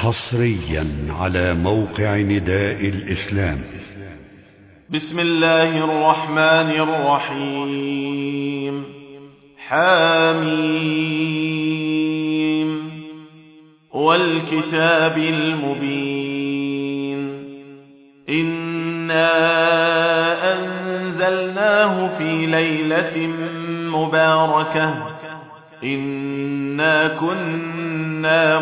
حصريا على موقع نداء الإسلام. بسم الله الرحمن الرحيم. حاميم والكتاب المبين. إنا أنزلناه في ليلة مباركة إنا كنا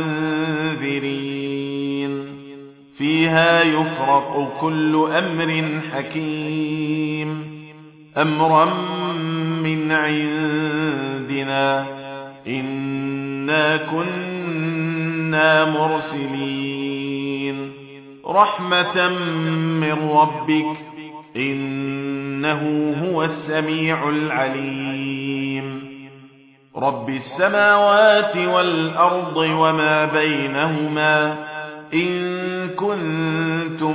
منذرين فيها يفرق كل أمر حكيم أمرا من عندنا إنا كنا مرسلين رحمة من ربك إنه هو السميع العليم. رب السماوات والأرض وما بينهما إن كنتم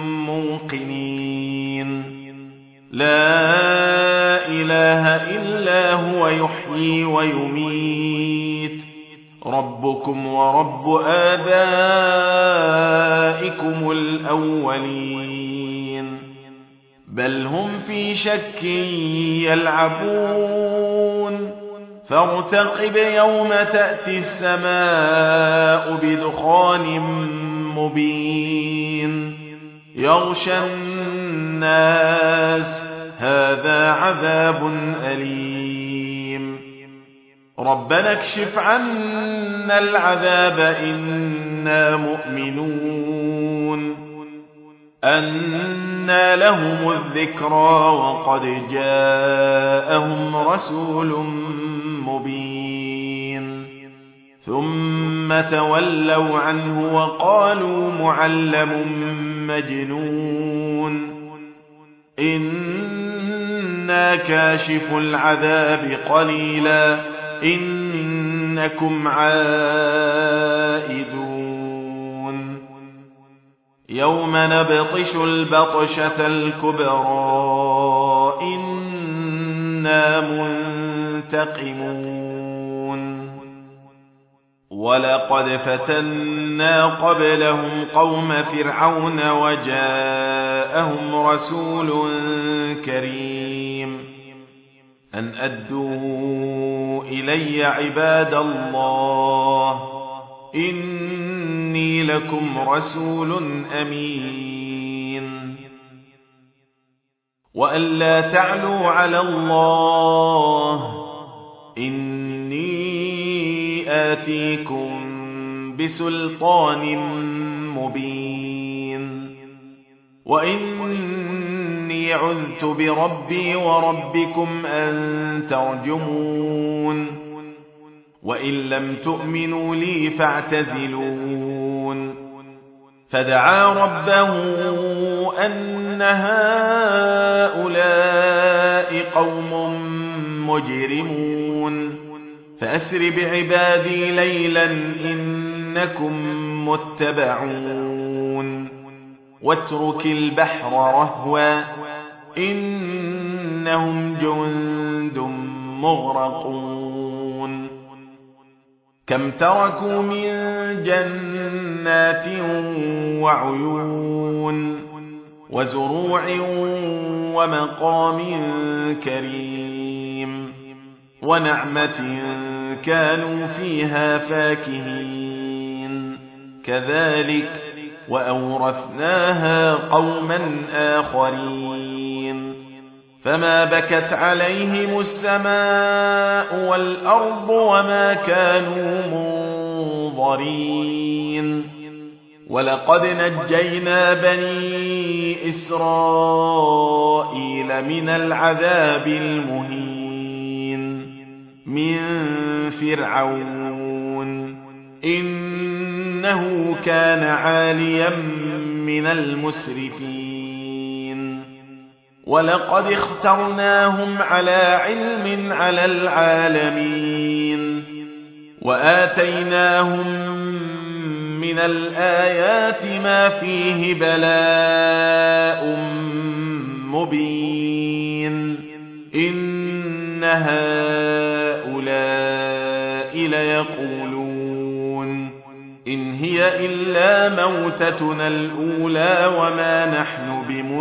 موقنين. لا إله إلا هو يحيي ويميت ربكم ورب آبائكم الأولين بل هم في شك يلعبون فارتقب يوم تأتي السماء بدخان مبين يغشى الناس هذا عذاب أليم. ربنا اكشف عنا العذاب إنا مؤمنون. أنى لهم الذكرى وقد جاءهم رسول مبين ثم تولوا عنه وقالوا معلم مجنون. إنا كاشف العذاب قليلا إنكم عائدون. يوم نبطش البطشة الكبرى إنا منتقمون. ولقد فتنا قبلهم قوم فرعون وجاءهم رسول كريم أن أدوا إلي عباد الله إني لكم رسول أمين وأن لا تعلوا على الله إني آتيكم بسلطان مبين وإني عذت بربي وربكم أن ترجمون وإن لم تؤمنوا لي فاعتزلون. فدعا ربه أن هؤلاء قوم مجرمون فأسر بعبادي ليلا إنكم متبعون واترك البحر رهوا إنهم جند مغرقون. كم تركوا من جنات وعيون وزروع ومقام كريم ونعمة كانوا فيها فاكهين كذلك وأورثناها قوما آخرين. فما بكت عليهم السماء والأرض وما كانوا منظرين. ولقد نجينا بني إسرائيل من العذاب المهين من فرعون إنه كان عاليا من المسرفين. ولقد اخترناهم على علم على العالمين وآتيناهم من الآيات ما فيه بلاء مبين. إن هؤلاء ليقولون إن هي إلا موتتنا الأولى وما نحن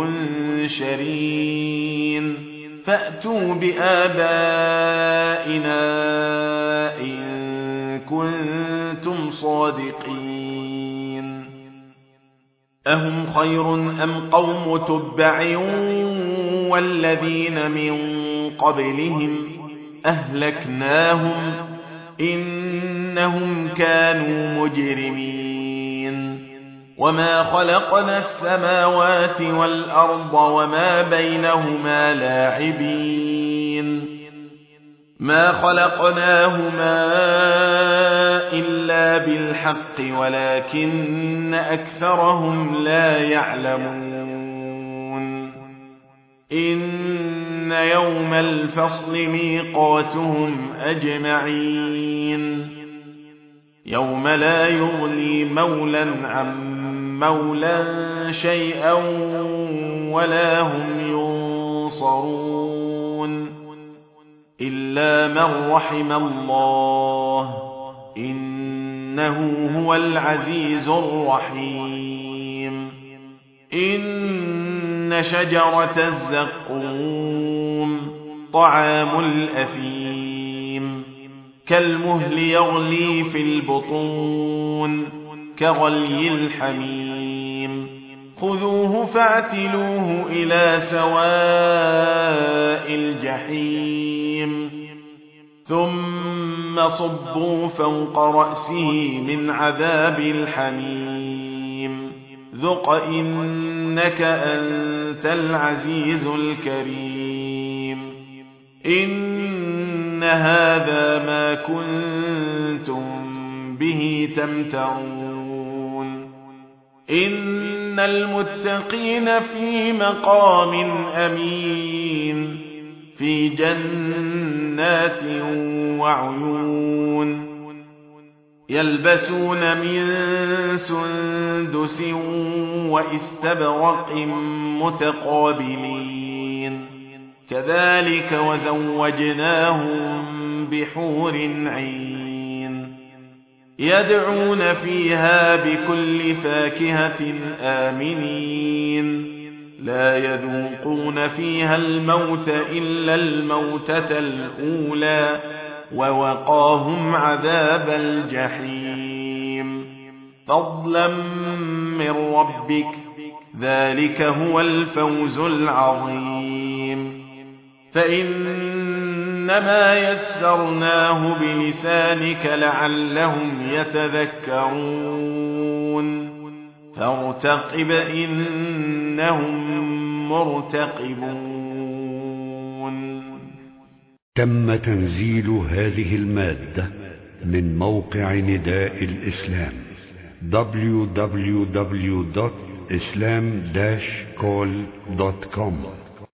بمنشرين فأتوا بآبائنا إن كنتم صادقين أهم خير أم قوم تبع والذين من قبلهم أهلكناهم إنهم كانوا مجرمين وما خلقنا السماوات والأرض وما بينهما لاعبين ما خلقناهما إلا بالحق ولكن أكثرهم لا يعلمون إن يوم الفصل ميقاتهم أجمعين يوم لا يغني مولى عن مولى شيئا ولا هم ينصرون إلا من رحم الله إنه هو العزيز الرحيم إن شجرة الزقوم طعام الأثيم كالمهل يغلي في البطون كغلي الحميم خذوه فاعتلوه إلى سواء الجحيم ثم صبوا فوق رأسه من عذاب الحميم ذق إنك أنت العزيز الكريم إن هذا ما كنتم به تمترون إن المتقين في مقام أمين في جنات وعيون يلبسون من سندس واستبرق متقابلين كذلك وزوجناهم بحور عين يدعون فيها بكل فاكهة آمنين لا يذوقون فيها الموت إلا الموتة الأولى ووقاهم عذاب الجحيم فضلا من ربك ذلك هو الفوز العظيم فإنما يسرناه بلسانك لعلهم يتذكرون فارتقب إنهم مرتقبون. تم تنزيل هذه المادة من موقع نداء الإسلام www.islam-call.com